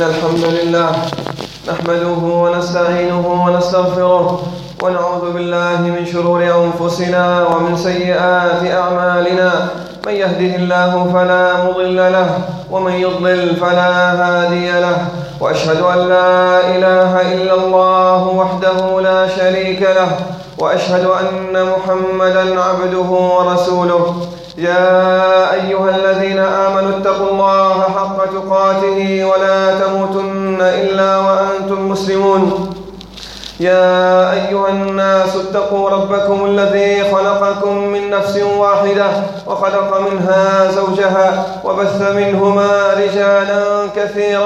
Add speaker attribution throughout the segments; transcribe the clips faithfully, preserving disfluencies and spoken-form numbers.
Speaker 1: الحمد لله نحمده ونستعينه ونستغفره ونعوذ بالله من شرور أنفسنا ومن سيئات أعمالنا. من يهده الله فلا مضل له ومن يضلل فلا هادي له، وأشهد أن لا إله إلا الله وحده لا شريك له، وأشهد أن محمدًا عبده ورسوله. يا أيها الذين آمنوا اتقوا الله حق تقاته ولا تموتن إلا وأنتم مسلمون. يا أيها الناس اتقوا ربكم الذي خلقكم من نفس واحدة وخلق منها زوجها وبث منهما رجالا كثيرا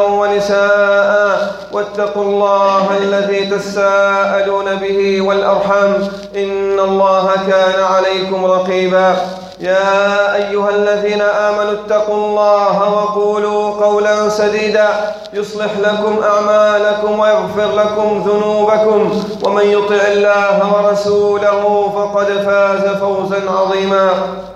Speaker 1: ونساء، واتقوا الله الذي تساءلون به والأرحام إن الله كان عليكم رقيبا. يا أيها الذين آمنوا اتقوا الله وقولوا قولا سديدا يصلح لكم أعمالكم ويغفر لكم ذنوبكم، ومن يطع الله ورسوله فقد فاز فوزا عظيما.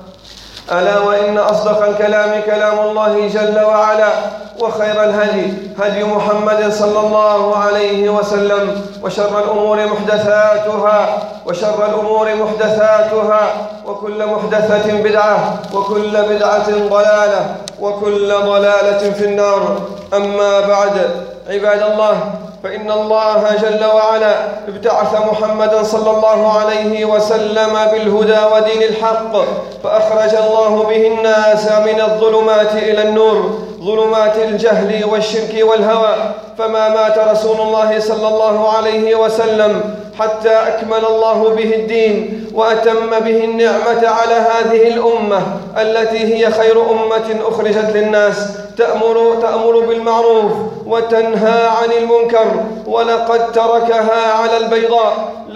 Speaker 1: ألا وإن أصدق الكلام كلام الله جل وعلا، وخير الهدي هدي محمد صلى الله عليه وسلم، وشر الأمور محدثاتها وشر الأمور محدثاتها وكل محدثة بدعة وكل بدعة ضلالة وكل ضلالة في النار. أما بعد، عباد الله، فإن الله جل وعلا ابتعث محمدا صلى الله عليه وسلم بالهدى ودين الحق، فأخرج الله به الناس من الظلمات إلى النور، ظلمات الجهل والشرك والهوى. فما مات رسول الله صلى الله عليه وسلم حتى أكمل الله به الدين وأتم به النعمة على هذه الأمة التي هي خير أمة أخرجت للناس، تأمر, تأمر بالمعروف وتنهى عن المنكر، ولقد تركها على البيضاء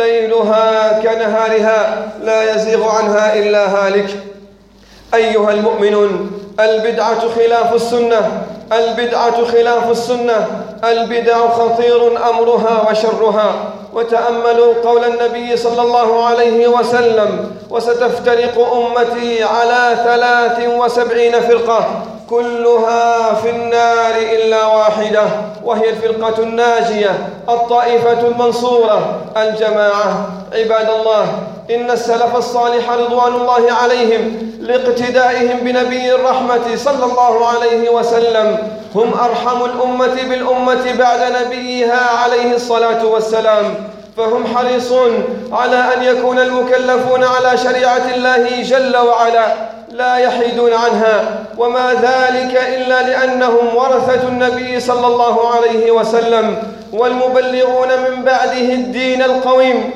Speaker 1: ليلها كنهارها لا يزيغ عنها إلا هالك. أيها المؤمنون، البدعة خلاف السنة، البدعة خلاف السنة، البدع خطير أمرها وشرها. وتأملوا قول النبي صلى الله عليه وسلم: وستفترق أمتي على ثلاث وسبعين فرقة كلها في النار إلا واحدة، وهي الفرقة الناجية الطائفة المنصورة الجماعة. عباد الله، إن السلف الصالح رضوان الله عليهم لاقتدائهم بنبي الرحمة صلى الله عليه وسلم هم أرحم الأمة بالأمة بعد نبيها عليه الصلاة والسلام، فهم حريصون على أن يكون المكلفون على شريعة الله جل وعلا لا يحيدون عنها، وما ذلك إلا لأنهم ورثة النبي صلى الله عليه وسلم والمبلغون من بعده الدين القويم،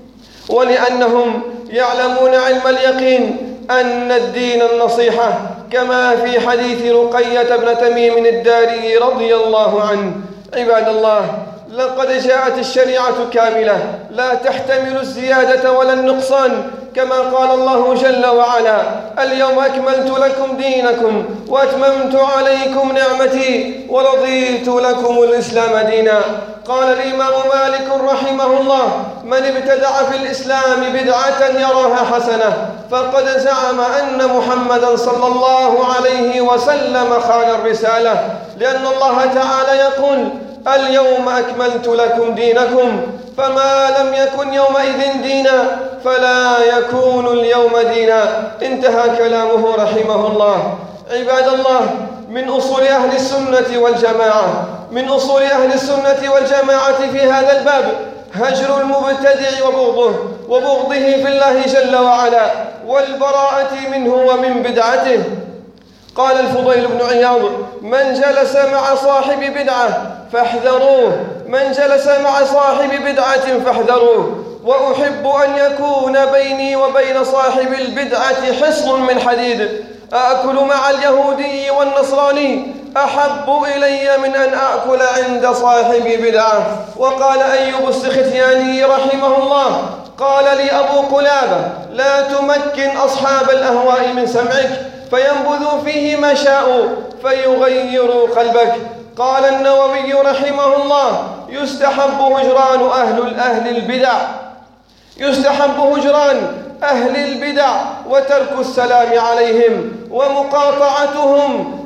Speaker 1: ولأنهم يعلمون علم اليقين أن الدين النصيحة، كما في حديث رقية بن تميم الداري رضي الله عنه. عباد الله، لقد جاءت الشريعة كاملة لا تحتمل الزيادة ولا النقصان، كما قال الله جل وعلا: اليوم أكملت لكم دينكم وأتممت عليكم نعمتي ورضيت لكم الإسلام دينا. قال الإمام مالك رحمه الله: من ابتدع في الإسلام بدعة يراها حسنة فقد زعم أن محمدا صلى الله عليه وسلم خان الرسالة، لأن الله تعالى يقول: اليوم أكملت لكم دينكم، فما لم يكن يومئذ دينا فلا يكون اليوم دينا. انتهى كلامه رحمه الله. عباد الله، من أصول أهل السنة والجماعة من أصول أهل السنة والجماعة في هذا الباب هجر المبتدع وبغضه وبغضه في الله جل وعلا، والبراءة منه ومن بدعته. قال الفضيل بن عياض: من جلس مع صاحب بدعة فاحذروه، من جلس مع صاحب بدعة فاحذروه. وأحب أن يكون بيني وبين صاحب البدعة حصن من حديد، أأكل مع اليهودي والنصراني أحب إلي من أن أأكل عند صاحب بدعة. وقال أيوب السختياني رحمه الله: قال لي أبو قلابة: لا تمكن أصحاب الأهواء من سمعك فينبذوا فيه ما شاءوا فيغيروا قلبك. قال النووي رحمه الله: يستحب هجران أهل أهل البدع يستحب هجران أهل البدع وترك السلام عليهم ومقاطعتهم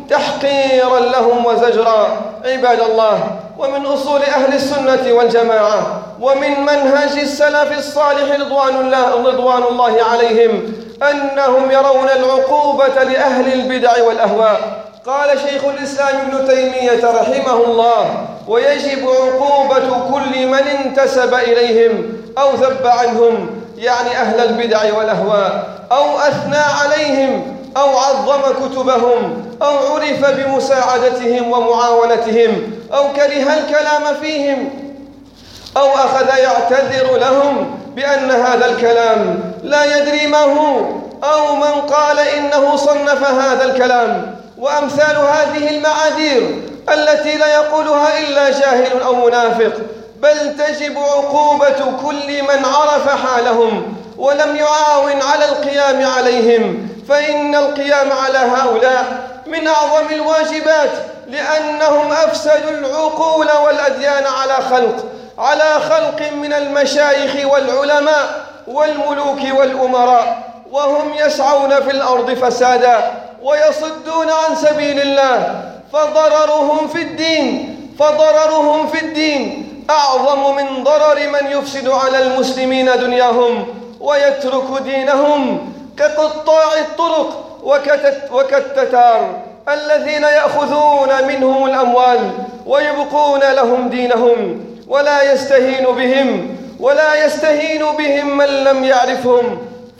Speaker 1: تحقيرا لهم وزجرا. عباد الله، ومن أصول أهل السنة والجماعة ومن منهج السلف الصالح رضوان الله, رضوان الله عليهم أنهم يرون العقوبة لأهل البدع والأهواء. قال شيخ الإسلام ابن تيمية رحمه الله: ويجب عقوبة كل من انتسب إليهم أو ذب عنهم، يعني أهل البدع والأهواء، أو أثنى عليهم أو عظم كتبهم أو عرف بمساعدتهم ومعاونتهم أو كره الكلام فيهم أو أخذ يعتذر لهم بأن هذا الكلام لا يدري ما هو، أو من قال إنه صنف هذا الكلام، وأمثال هذه المعاذير التي لا يقولها إلا جاهل أو منافق. بل تجب عقوبة كل من عرف حالهم ولم يعاون على القيام عليهم، فإن القيام على هؤلاء من أعظم الواجبات، لأنهم أفسدوا العقول والأديان على خلق على خلق من المشايخ والعلماء والملوك والأمراء، وهم يسعون في الأرض فسادا ويصدون عن سبيل الله. فضررهم في الدين فضررهم في الدين أعظم من ضرر من يفسد على المسلمين دنياهم ويترك دينهم، كقطاع الطرق وكالتتار الذين يأخذون منهم الأموال ويبقون لهم دينهم. ولا يستهين بهم ولا يستهين بهم من لم يعرفهم،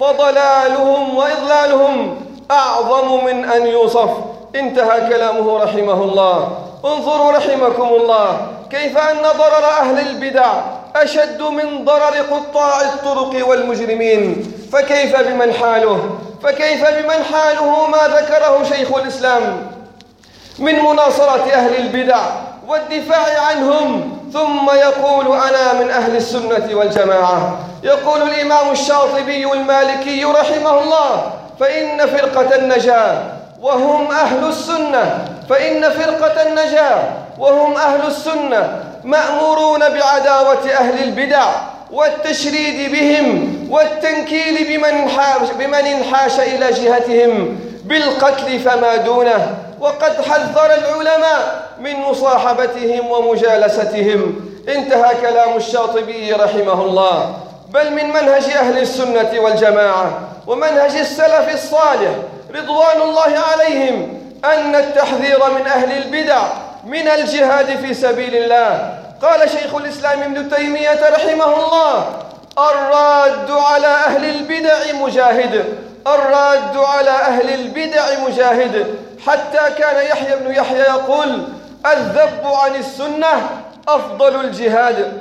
Speaker 1: فضلالهم وإضلالهم أعظم من أن يوصف. انتهى كلامه رحمه الله. انظروا رحمكم الله كيف أن ضرر أهل البدع أشد من ضرر قطاع الطرق والمجرمين. فكيف بمن حاله فكيف بمن حاله ما ذكره شيخ الإسلام من مناصرة أهل البدع والدفاع عنهم، ثم يقول: أنا من أهل السنة والجماعة. يقول الإمام الشاطبي المالكي رحمه الله: فإن فرقة النجاة وهم أهل السنة فإن فرقة النجاة وهم أهل السنة مأمورون بعداوة أهل البدع والتشريد بهم والتنكيل بمن بمن انحاش إلى جهتهم بالقتل فما دونه. وقد حذر العلماء من مصاحبتهم ومجالستهم. انتهى كلام الشاطبي رحمه الله. بل من منهج أهل السنة والجماعة ومنهج السلف الصالح رضوان الله عليهم أن التحذير من أهل البدع من الجهاد في سبيل الله. قال شيخ الإسلام ابن تيمية رحمه الله: الراد على أهل البدع مجاهد الراد على أهل البدع مجاهد حتى كان يحيى بن يحيى يقول: الذب عن السنة أفضل الجهاد.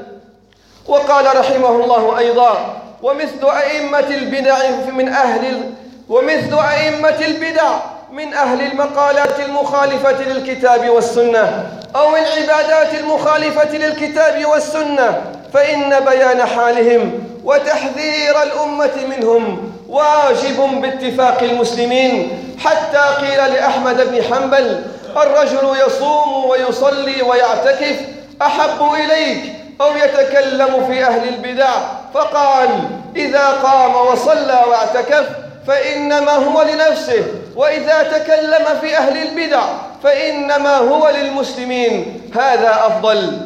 Speaker 1: وقال رحمه الله أيضا: ومثل أئمة البدع من أهل ومثل أئمة البدع من أهل المقالات المخالفة للكتاب والسنة أو العبادات المخالفة للكتاب والسنة، فإن بيان حالهم وتحذير الأمة منهم واجب باتفاق المسلمين. حتى قيل لأحمد بن حنبل: الرجل يصوم ويصلي ويعتكف أحب إليك أو يتكلم في أهل البدع؟ فقال: إذا قام وصلى واعتكف فإنما هو لنفسه، وإذا تكلم في أهل البدع فإنما هو للمسلمين، هذا أفضل.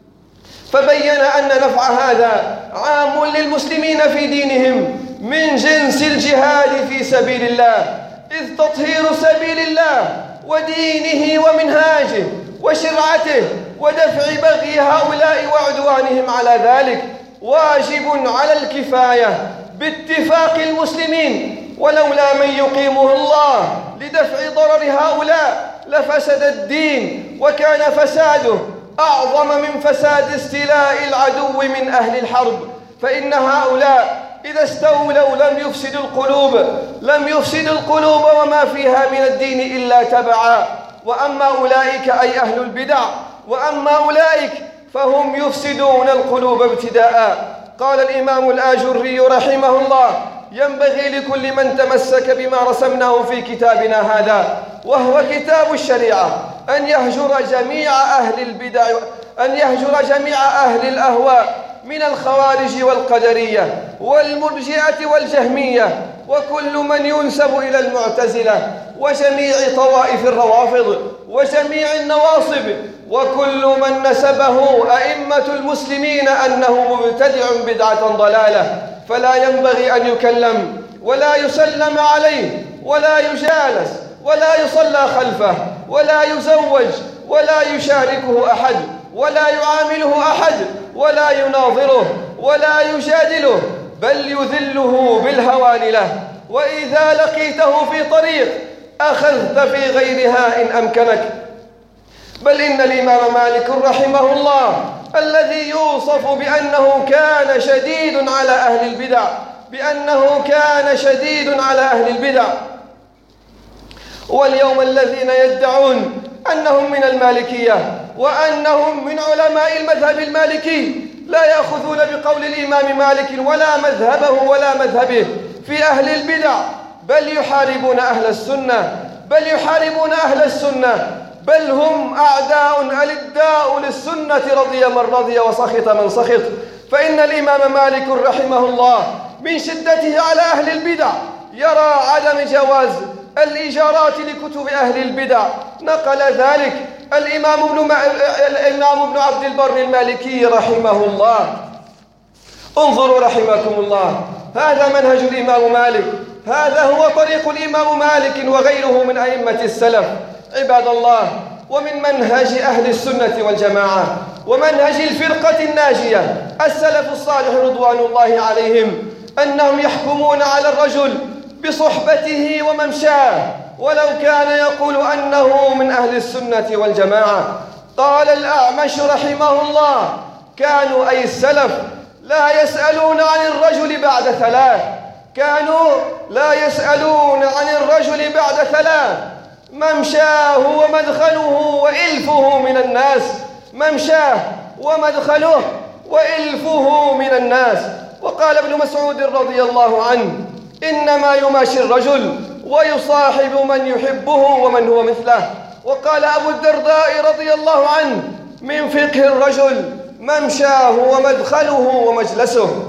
Speaker 1: فبين أن نفع هذا عام للمسلمين في دينهم من جنس الجهاد في سبيل الله، إذ تطهير سبيل الله ودينه ومنهاجه وشرعته ودفع بغي هؤلاء وعدوانهم على ذلك واجب على الكفاية باتفاق المسلمين، ولولا من يقيمه الله لدفع ضرر هؤلاء لفسد الدين، وكان فساده أعظم من فساد استيلاء العدو من أهل الحرب. فإن هؤلاء إذا استولوا لم يفسدوا القلوب لم يفسدوا القلوب وما فيها من الدين إلا تبعا. وأما أولئك أي أهل البدع وأما أولئك فهم يفسدون القلوب ابتداء. قال الإمام الآجري رحمه الله: ينبغي لكل من تمسك بما رسمناه في كتابنا هذا وهو كتاب الشريعة أن يهجر جميع أهل البدع أن يهجر جميع أهل الأهواء من الخوارج والقدرية والمرجئة والجهمية وكل من ينسب إلى المعتزلة وجميع طوائف الروافض وجميع النواصب وكل من نسبه أئمة المسلمين أنه مبتدع بدعة ضلالة، فلا ينبغي أن يكلم ولا يسلم عليه ولا يجالس ولا يصلى خلفه ولا يزوج ولا يشاركه أحد ولا يعامله أحد ولا يناظره ولا يجادله، بل يذله بالهوان له. وإذا لقيته في طريق أخذت في غيرها إن أمكنك. بل إن الإمام مالك رحمه الله الذي يوصف بأنه كان شديد على أهل البدع بأنه كان شديد على أهل البدع، واليوم الذين يدعون أنهم من المالكية وأنهم من علماء المذهب المالكي لا يأخذون بقول الإمام مالك ولا مذهبه ولا مذهبه في أهل البدع، بل يحاربون أهل السنة بل يحاربون أهل السنة بل هم أعداء ألداء للسنة، رضي من رضي وسخط من سخط. فإن الإمام مالك رحمه الله من شدته على أهل البدع يرى عدم جواز الإيجارات لكتب أهل البدع. نقل ذلك الإمام ابن, ما... الإمام ابن عبد البر المالكي رحمه الله. انظروا رحمكم الله، هذا منهج الإمام مالك، هذا هو طريق الإمام مالك وغيره من أئمة السلف. عباد الله، ومن منهج أهل السنة والجماعة ومنهج الفرقة الناجية السلف الصالح رضوان الله عليهم أنهم يحكمون على الرجل بصحبته وممشاه ولو كان يقول أنه من أهل السنة والجماعة. قال الأعمش رحمه الله: كانوا أي السلف لا يسألون عن الرجل بعد ثلاث كانوا لا يسألون عن الرجل بعد ثلاث ممشاه ومدخله وإلفه من الناس ممشاه ومدخله وإلفه من الناس. وقال ابن مسعود رضي الله عنه: إنما يماشي الرجل ويصاحب من يحبه ومن هو مثله. وقال أبو الدرداء رضي الله عنه: من فقه الرجل ممشاه ومدخله ومجلسه.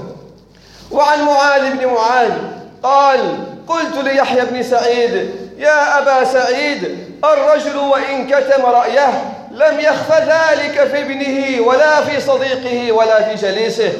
Speaker 1: وعن معاذ بن معاذ قال: قلت ليحيى بن سعيد: يا أبا سعيد، الرجل وإن كتم رأيه لم يخف ذلك في ابنه ولا في صديقه ولا في جليسه.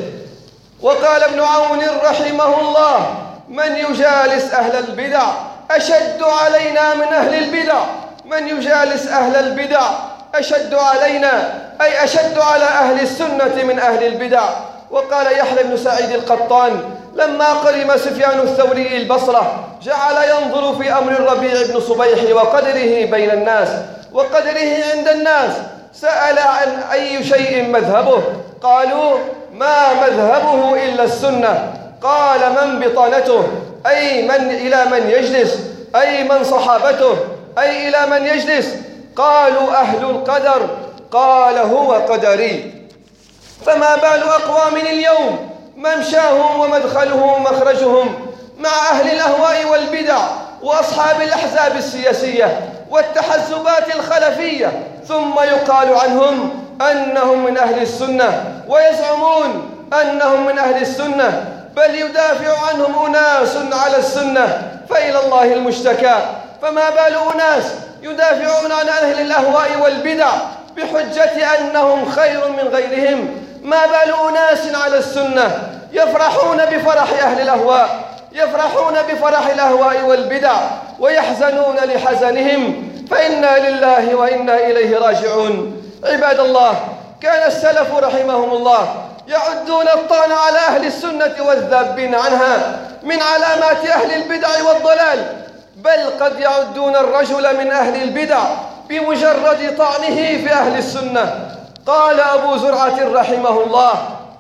Speaker 1: وقال ابن عون رحمه الله: من يجالس أهل البدع أشد علينا من أهل البدع من يجالس أهل البدع أشد علينا، أي أشد على أهل السنة من أهل البدع. وقال يحيى بن سعيد القطان: لما قدم سفيان الثوري البصرة جعل ينظر في أمر الربيع بن صبيح وقدره بين الناس وقدره عند الناس، سأل عن أي شيء مذهبه، قالوا: ما مذهبه إلا السنة. قال: من بطانته، أي من إلى من يجلس، أي من صحابته، أي إلى من يجلس. قالوا: أهل القدر. قال: هو قدري. فما بال أقوام اليوم ممشاهم ومدخلهم ومخرجهم مع أهل الأهواء والبدع وأصحاب الأحزاب السياسية والتحزبات الخلفية، ثم يقال عنهم أنهم من أهل السنة ويزعمون أنهم من أهل السنة، بل يدافع عنهم أناس على السنة فإلى الله المشتكى. فما بال أناس يدافعون عن أهل الأهواء والبدع بحجة أنهم خير من غيرهم؟ ما بال أناس على السنة يفرحون بفرح أهل الأهواء يفرحون بفرح الأهواء والبدع ويحزنون لحزنهم، فإنا لله وإنا إليه راجعون. عباد الله، كان السلف رحمهم الله يعدون الطعن على أهل السنة والذابين عنها من علامات أهل البدع والضلال، بل قد يعدون الرجل من أهل البدع بمجرد طعنه في أهل السنة. قال أبو زرعة رحمه الله: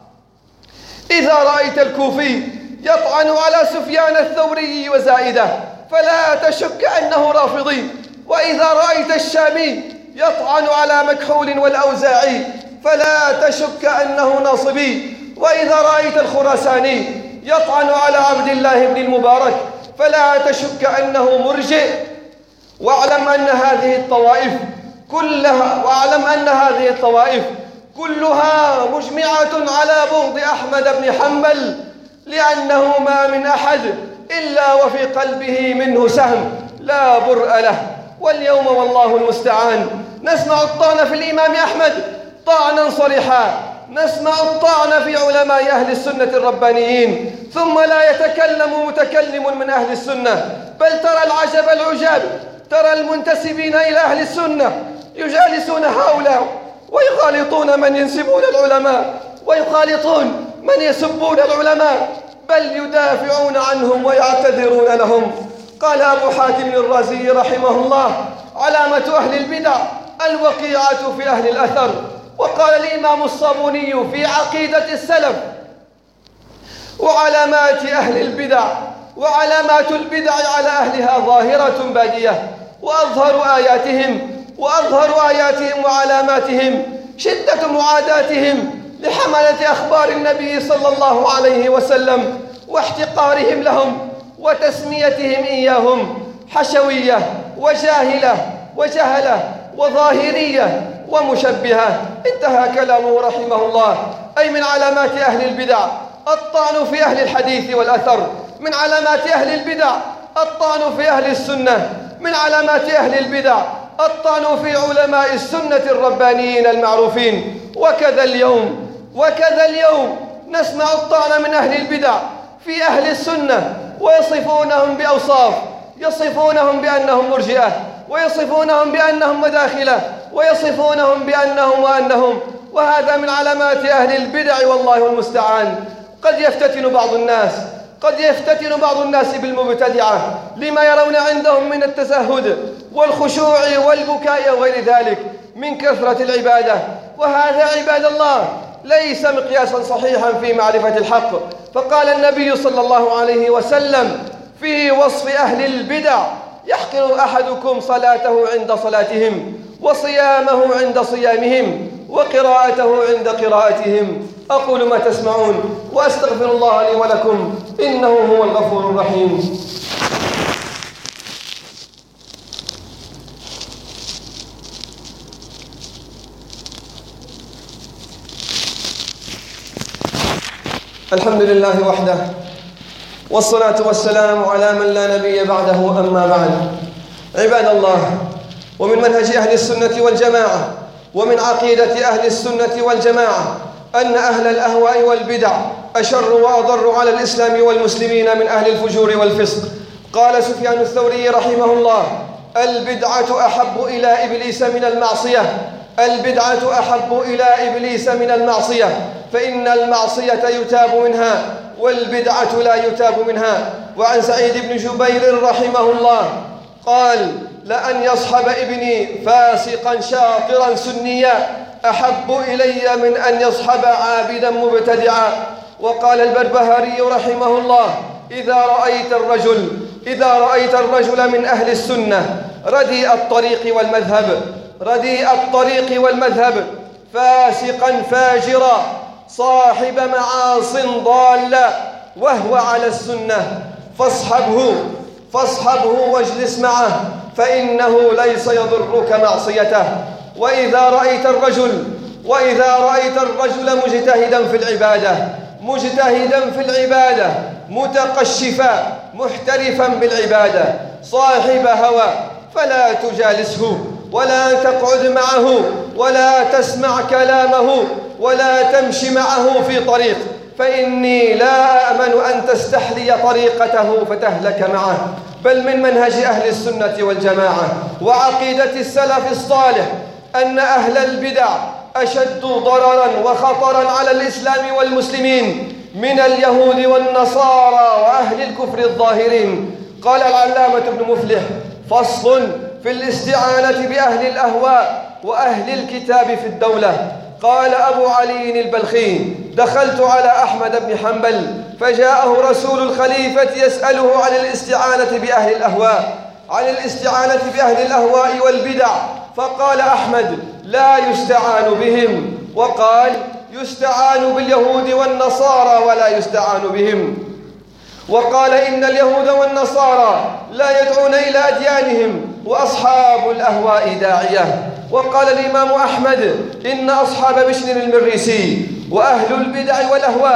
Speaker 1: إذا رأيت الكوفي يطعن على سفيان الثوري وزائدة فلا تشك أنه رافضي، وإذا رأيت الشامي يطعن على مكحول والأوزاعي فلا تشك أنه ناصبي، وإذا رأيت الخراساني يطعن على عبد الله بن المبارك فلا تشك أنه مرجئ. واعلم أن هذه الطوائف كلها واعلم أن هذه الطوائف كلها مجمعة على بغض أحمد بن حنبل، لأنه ما من أحد إلا وفي قلبه منه سهم لا برء له. واليوم والله المستعان نسمع الطعن في الإمام أحمد طعنا صريحا، نسمع الطعن في علماء أهل السنة الربانيين، ثم لا يتكلم متكلم من أهل السنة، بل ترى العجب العجاب، ترى المنتسبين إلى أهل السنة يجالسون هؤلاء ويخالطون من ينسبون العلماء ويخالطون من يسبون العلماء، بل يدافعون عنهم ويعتذرون لهم. قال أبو حاتم الرازي رحمه الله: علامة أهل البدع الوقيعة في أهل الأثر. وقال الإمام الصابوني في عقيدة السلف: وعلامات أهل البدع وعلامات البدع على أهلها ظاهرة بادية، وأظهر آياتهم وأظهر آياتهم وعلاماتهم شدة معاداتهم لحملة أخبار النبي صلى الله عليه وسلم، واحتقارهم لهم، وتسميتهم إياهم حشوية وجاهلة وجهلة وظاهرية ومشبهة. انتهى كلامه رحمه الله. أي من علامات أهل البدع الطعن في أهل الحديث والأثر، من علامات أهل البدع الطعن في أهل السنة، من علامات أهل البدع الطعن في علماء السنة الربانيين المعروفين. وكذا اليوم وكذا اليوم نسمع الطعن من أهل البدع في أهل السنة، ويصفونهم بأوصاف، يصفونهم بأنهم مرجئة، ويصفونهم بأنهم مداخلة، ويصفونهم بأنهم وأنهم، وهذا من علامات أهل البدع والله المستعان. قد يفتتن بعض الناس قد يفتتن بعض الناس بالمبتدعة لما يرون عندهم من التزهد والخشوع والبكاء وغير ذلك من كثرة العبادة، وهذا عباد الله ليس مقياسا صحيحا في معرفة الحق. فقال النبي صلى الله عليه وسلم في وصف أهل البدع: يحقر أحدكم صلاته عند صلاتهم، وصيامه عند صيامهم، وقراءته عند قراءتهم. أقول ما تسمعون وأستغفر الله لي ولكم، إنه هو الغفور الرحيم. الحمد لله وحده، والصلاة والسلام على من لا نبي بعده، أما بعد. عباد الله، ومن منهج أهل السنة والجماعة ومن عقيدة أهل السنة والجماعة أن أهل الأهواء والبدع أشر وأضر على الإسلام والمسلمين من أهل الفجور والفسق. قال سفيان الثوري رحمه الله: البدعة أحب إلى إبليس من المعصية البدعة أحب إلى إبليس من المعصية، فإن المعصية يتاب منها والبدعة لا يتاب منها. وعن سعيد بن جبير رحمه الله قال: لأن يصحب ابني فاسقا شاطرا سنيا أحب إلي من أن يصحب عابدا مبتدعا. وقال البربهاري رحمه الله: إذا رأيت الرجل إذا رأيت الرجل من أهل السنة رديء الطريق والمذهب رديء الطريق والمذهب فاسقا فاجرا صاحب معاص ضالة وهو على السنة فاصحبه فاصحبه واجلس معه، فإنه ليس يضرك معصيته. وإذا رأيت الرجل وإذا رأيت الرجل مجتهدا في العبادة مجتهدا في العبادة متقشفا محترفا بالعبادة صاحب هوى، فلا تجالسه ولا تقعد معه ولا تسمع كلامه ولا تمشي معه في طريق، فإني لا أأمن أن تستحلي طريقته فتهلك معه. بل من منهج أهل السنة والجماعة وعقيدة السلف الصالح أن أهل البدع أشد ضررا وخطرا على الإسلام والمسلمين من اليهود والنصارى وأهل الكفر الظاهرين. قال العلامة ابن مفلح: فصل في الاستعانة بأهل الأهواء وأهل الكتاب في الدولة. قال أبو علي البلخي: دخلت على أحمد بن حنبل فجاءه رسول الخليفة يسأله عن الاستعانة بأهل الأهواء عن الاستعانة بأهل الأهواء والبدع، فقال أحمد: لا يستعان بهم، وقال: يستعان باليهود والنصارى ولا يستعان بهم. وقال: إن اليهود والنصارى لا يدعون إلى أديانهم وأصحاب الأهواء داعية. وقال الإمام أحمد: إن أصحاب بشر المريسي وأهل البدع والأهواء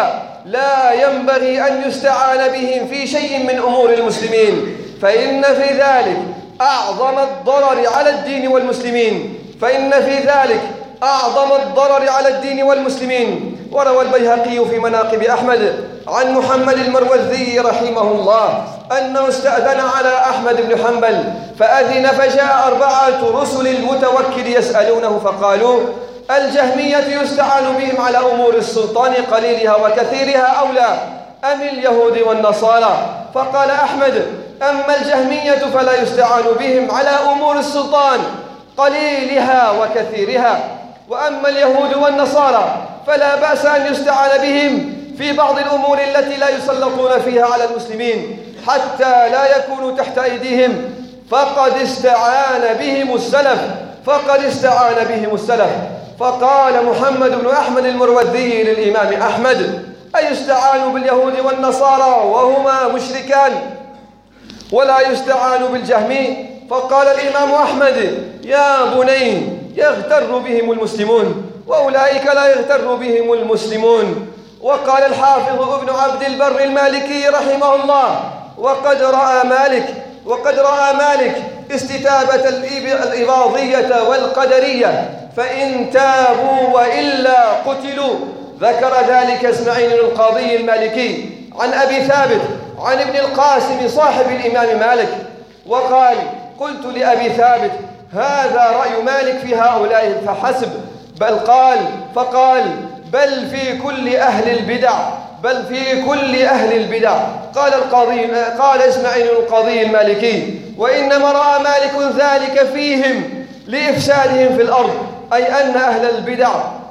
Speaker 1: لا ينبغي أن يستعان بهم في شيء من أمور المسلمين، فإن في ذلك أعظم الضرر على الدين والمسلمين فإن في ذلك أعظم الضرر على الدين والمسلمين. وروى البيهقي في مناقب أحمد عن محمد المروذي رحمه الله أنه استأذن على أحمد بن حنبل فأذن، فجاء أربعة رسل المتوكل يسألونه فقالوا: الجهمية يستعان بهم على أمور السلطان قليلها وكثيرها أو لا، أم اليهود والنصارى؟ فقال أحمد: أما الجهمية فلا يستعان بهم على أمور السلطان قليلها وكثيرها، وأما اليهود والنصارى فلا بأس أن يستعان بهم في بعض الأمور التي لا يسلطون فيها على المسلمين حتى لا يكونوا تحت أيديهم، فقد استعان بهم السلف فقد استعان بهم السلف. فقال محمد بن أحمد المروذي للإمام أحمد: أيستعان باليهود والنصارى وهما مشركان ولا يستعان بالجهمي؟ فقال الإمام أحمد: يا بني، يغتر بهم المسلمون وأولئك لا يغتر بهم المسلمون. وقال الحافظ ابن عبد البر المالكي رحمه الله: وقد رأى مالك وقد رأى مالك استتابة الإباضية والقدرية، فإن تابوا وإلا قتلوا. ذكر ذلك اسماعيل القاضي المالكي عن أبي ثابت عن ابن القاسم صاحب الإمام مالك، وقال: قلت لأبي ثابت: هذا رأي مالك في هؤلاء فحسب؟ بل قال فقال: بل في كل أهل البدع بل في كل أهل البدع. قال القاضي قال إسماعيل القاضي المالكي: وإنما رأى مالك ذلك فيهم لإفسادهم في الأرض، أي أن أهل البدع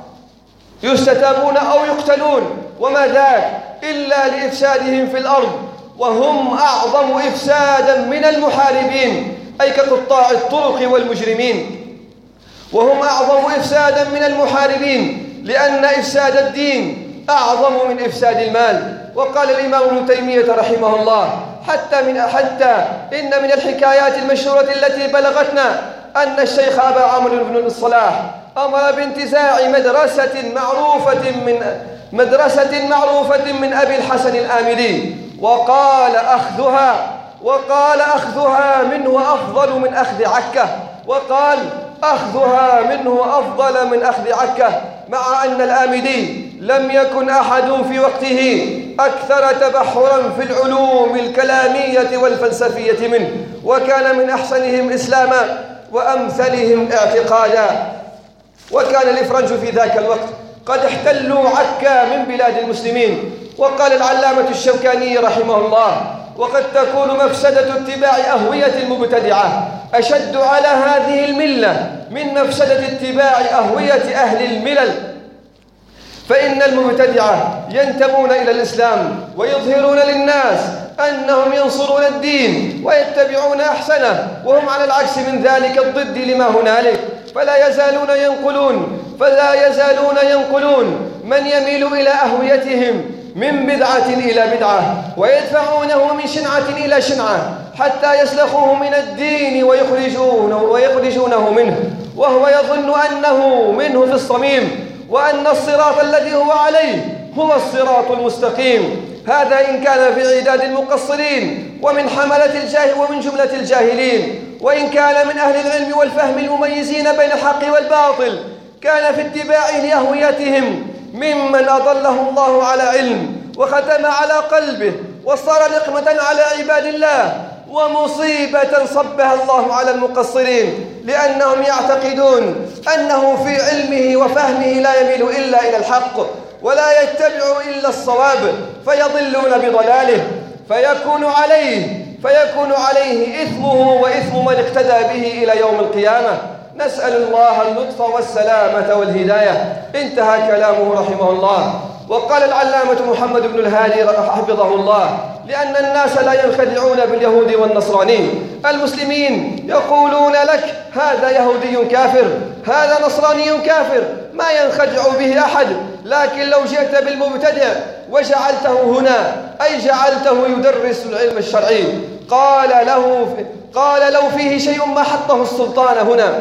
Speaker 1: يستتابون أو يقتلون، وما ذاك إلا لإفسادهم في الأرض، وهم أعظم إفسادا من المحاربين، أي كقطاع الطرق والمجرمين، وهم أعظم إفسادا من المحاربين، لأن إفساد الدين أعظم من إفساد المال. وقال الإمام ابن تيمية رحمه الله: حتى من حتى إن من الحكايات المشهورة التي بلغتنا أن الشيخ أبا عمرو بن الصلاح أمر بانتزاع مدرسة معروفة من مدرسة معروفة من أبي الحسن الآمدي، وقال أخذها وقال أخذها منه أفضل من أخذ عكا وقال أخذها منه أفضل من أخذ عكا مع أن الآمدي لم يكن أحد في وقته أكثر تبحرا في العلوم الكلامية والفلسفية منه، وكان من أحسنهم إسلاما وأمثلهم اعتقادا. وكان الإفرنج في ذاك الوقت قد احتلوا عكا من بلاد المسلمين. وقال العلامة الشوكاني رحمه الله: وقد تكون مفسدة اتباع أهوية المبتدعة أشد على هذه الملة من مفسدة اتباع أهوية أهل الملل، فإن المبتدعة ينتمون إلى الإسلام ويظهرون للناس أنهم ينصرون الدين ويتبعون أحسنه، وهم على العكس من ذلك الضد لما هنالك، فلا يزالون ينقلون فلا يزالون ينقلون من يميل إلى أهويتهم من بدعة إلى بدعة، ويدفعونه من شنعة إلى شنعة حتى يسلخوه من الدين ويخرجونه, ويخرجونه منه، وهو يظن أنه منه في الصميم، وأن الصراط الذي هو عليه هو الصراط المستقيم. هذا إن كان في عداد المقصرين ومن حملة الجاهل ومن جملة الجاهلين، وإن كان من أهل العلم والفهم المميزين بين الحق والباطل، كان في اتباعه لأهويتهم ممن أضله الله على علم وختم على قلبه وصار نقمة على عباد الله ومصيبة صبها الله على المقصرين، لأنهم يعتقدون أنه في علمه وفهمه لا يميل إلا إلى الحق ولا يتبع إلا الصواب، فيضلون بضلاله، فيكون عليه فيكون عليه إثمه وإثم من اقتدى به إلى يوم القيامة. نسأل الله اللطف والسلامة والهداية. انتهى كلامه رحمه الله. وقال العلامة محمد بن الهادي حفظه الله: لأن الناس لا ينخدعون باليهود والنصرانيين، المسلمين يقولون لك هذا يهودي كافر، هذا نصراني كافر، ما ينخدع به أحد، لكن لو جئت بالمبتدع وجعلته هنا، أي جعلته يدرس العلم الشرعي، قال له قال لو فيه شيء ما حطه السلطان هنا،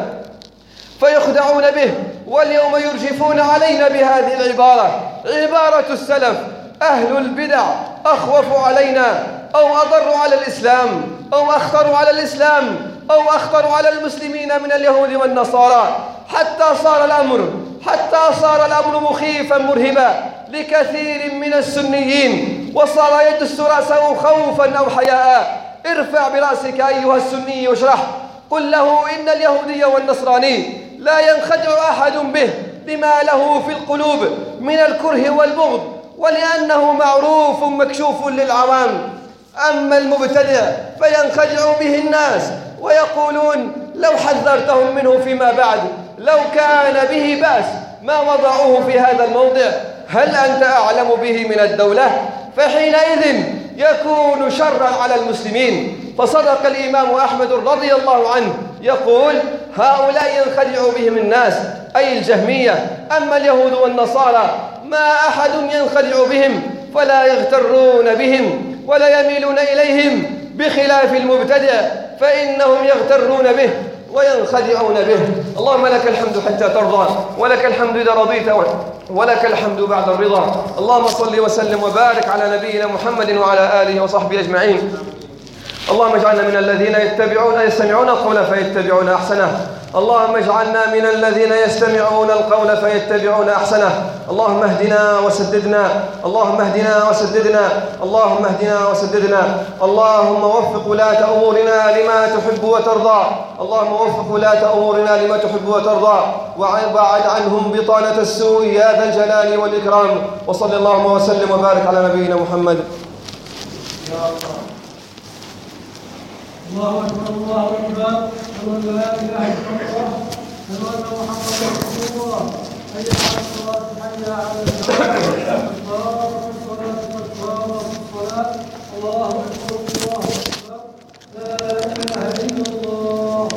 Speaker 1: فيخدعون به. واليوم يرجفون علينا بهذه العبارة، عبارة السلف، أهل البدع أخوف علينا أو أضر على الإسلام أو أخطر على الإسلام أو أخطر على المسلمين من اليهود والنصارى، حتى صار الأمر حتى صار الأمر مخيفا مرهبا لكثير من السنيين، وصار يدس رأسه خوفا أو حياء. ارفع برأسك أيها السني واشرح، قل له إن اليهودي والنصراني لا ينخدع أحد به لما له في القلوب من الكره والبغض، ولأنه معروف مكشوف للعوام. أما المبتدع فينخدع به الناس ويقولون لو حذرتهم منه فيما بعد لو كان به بأس ما وضعوه في هذا الموضع، هل أنت أعلم به من الدولة؟ فحينئذ يكون شرا على المسلمين. فصدق الإمام أحمد رضي الله عنه يقول هؤلاء ينخدع بهم الناس أي الجهمية، أما اليهود والنصارى ما أحد ينخدع بهم فلا يغترون بهم ولا يميلون إليهم، بخلاف المبتدع فإنهم يغترون به وينخدعون به. اللهم لك الحمد حتى ترضى، ولك الحمد إذا رضيت، ولك الحمد بعد الرضا. اللهم صل وسلم وبارك على نبينا محمد وعلى آله وصحبه أجمعين. اللهم اجعلنا من الذين يتبعون يستمعون القول فيتبعون أحسنه. اللهم اجعلنا من الذين يستمعون القول فيتبعون أحسنه. اللهم اهدنا وسددنا، اللهم اهدنا وسددنا، اللهم اهدنا وسددنا. اللهم وفق ولاة أمورنا لما تحب وترضى، اللهم وفق ولاة أمورنا لما تحب وترضى، وبعد عنهم بطانة السوء يا ذا الجلال والإكرام. وصلى اللهم وسلم وبارك على نبينا محمد.
Speaker 2: الله أكبر الله أكبر، أشهد أن لا إله إلا الله، أشهد أن محمدا رسول الله، حي على الصلاة حي على الفلاح، الصلاة والصلاة والصلاة والصلاة، الله أكبر الله أكبر، لا إله إلا الله.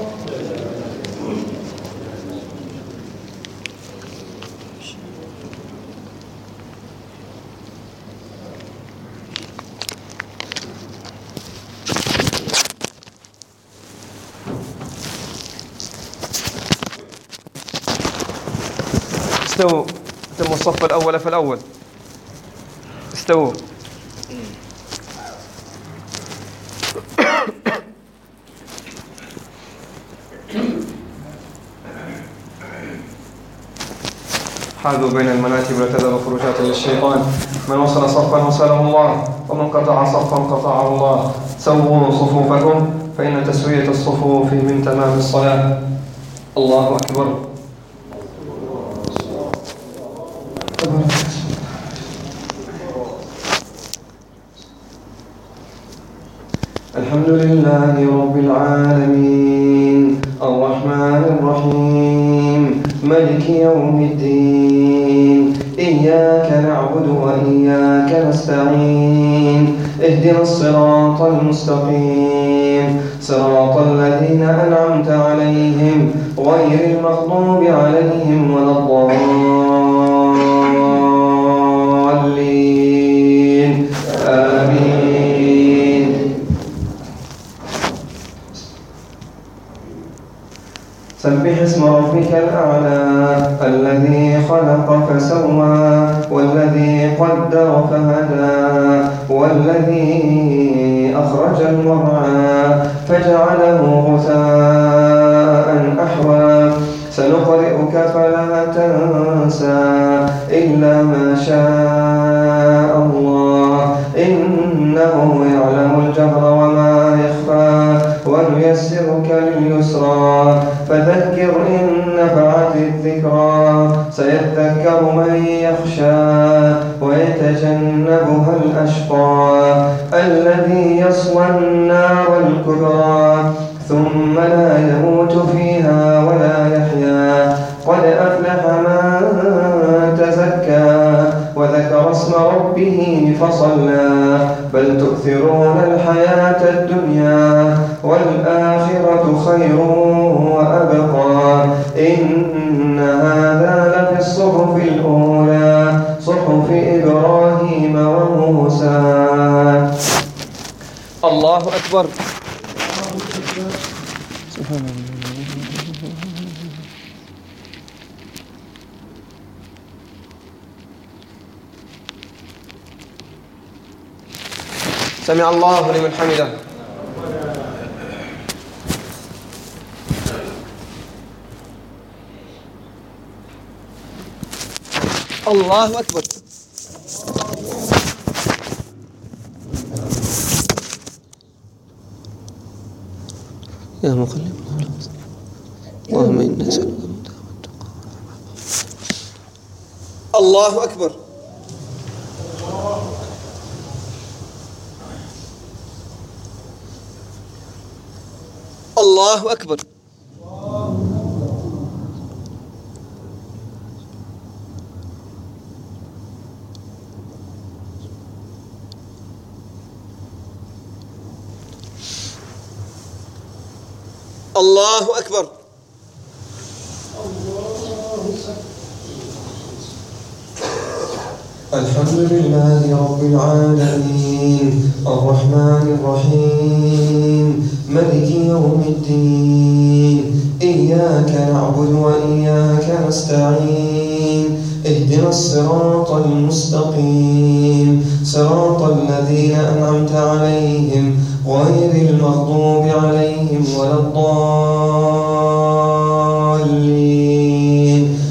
Speaker 1: استووا، تم الصف الأول فالأول. استووا. حاذوا بين المناكب ولا تذروا خروجات للشيطان. من وصل صفا وصله الله، ومن قطع صفا قطعه الله. سووا صفوفكم فإن تسوية الصفوف من تمام الصلاة. الله أكبر. الحمد لله رب العالمين، الرحمن الرحيم، ملك يوم الدين، إياك نعبد وإياك نستعين، اهدنا الصراط المستقيم، صراط الذين أنعمت عليهم غير المغضوب عليهم ولا الضالين، آمين. سبح اسم ربك الأعلى الذي خلق فسوى والذي قدر فهدى والذي أخرج المرعى فجعله غثاء أحوى. سنقرئك فلا تنسى إلا ما شاء الله إنه يعلم الجهر وما يخفى ونيسرك لليسرى فذكر إن نفعت الذكرى سيذكر من يخشى ويتجنبها الأشقى الذي يصلى النار الكبرى ثم لا يموت فيها ولا يحيا. قد أفلح من تزكى وذكر اسم ربه فصلى بل تؤثرون الحياة الدنيا والآخرة خير وأبقى. إن هذا لفي الصحف الأولى صحف إبراهيم وموسى. الله أكبر. سبحان الله. سمع الله لمن حمده. الله أكبر. يا مقلب اللهم إنا نسألك الله أكبر. الله أكبر. الله أكبر. الحمد لله رب العالمين الرحمن الرحيم ملك يوم الدين إياك نعبد وإياك نستعين اهدنا الصراط المستقيم صراط الذين أنعمت عليهم غير المغضوب عليهم ولا الضالين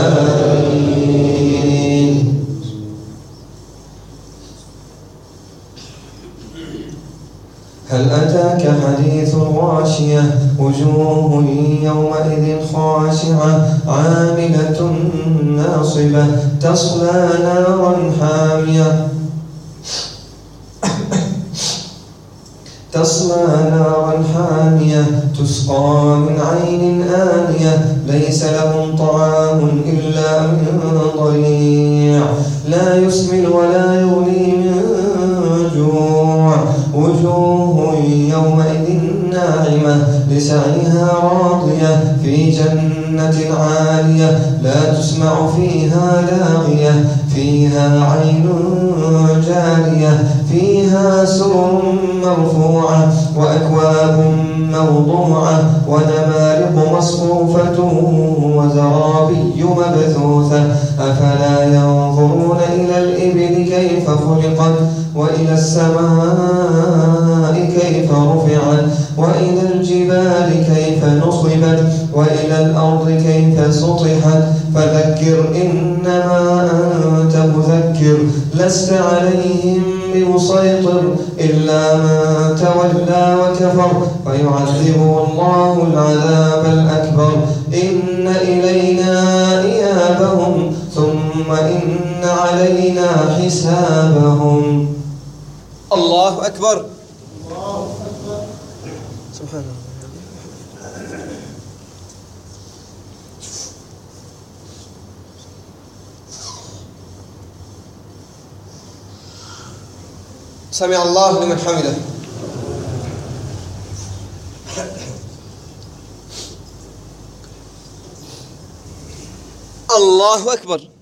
Speaker 1: آمين. هل أتاك حديث الغاشية وجوه يومئذ خاشعة عاملة ناصبة تصلى نارا حامية تصلى نارا حامية تسقى من عين آنية ليس لهم طعام إلا من ضريع لا يسمن ولا يغني من جوع وجوه يومئذ ناعمة لسعيها راضية في جنة عالية لا تسمع فيها لاغية فيها عين جارية فيها سرر مرفوعة وأكواب موضوعة ونمارق مصفوفة وزرابي مبثوثة أفلا ينظرون إلى الإبل كيف خلقت وإلى السماء كيف رفعت وإلى الجبال كيف نصبت وإلى الأرض كيف سطحت فذكر إنما أنت مذكر لست عليهم بمسيطر إلا من تولى وكفر فيعذبه الله العذاب الأكبر إن إلينا إيابهم ثم إن علينا حسابهم. الله أكبر. سبحان الله. سمع الله لمن حمده. الله أكبر.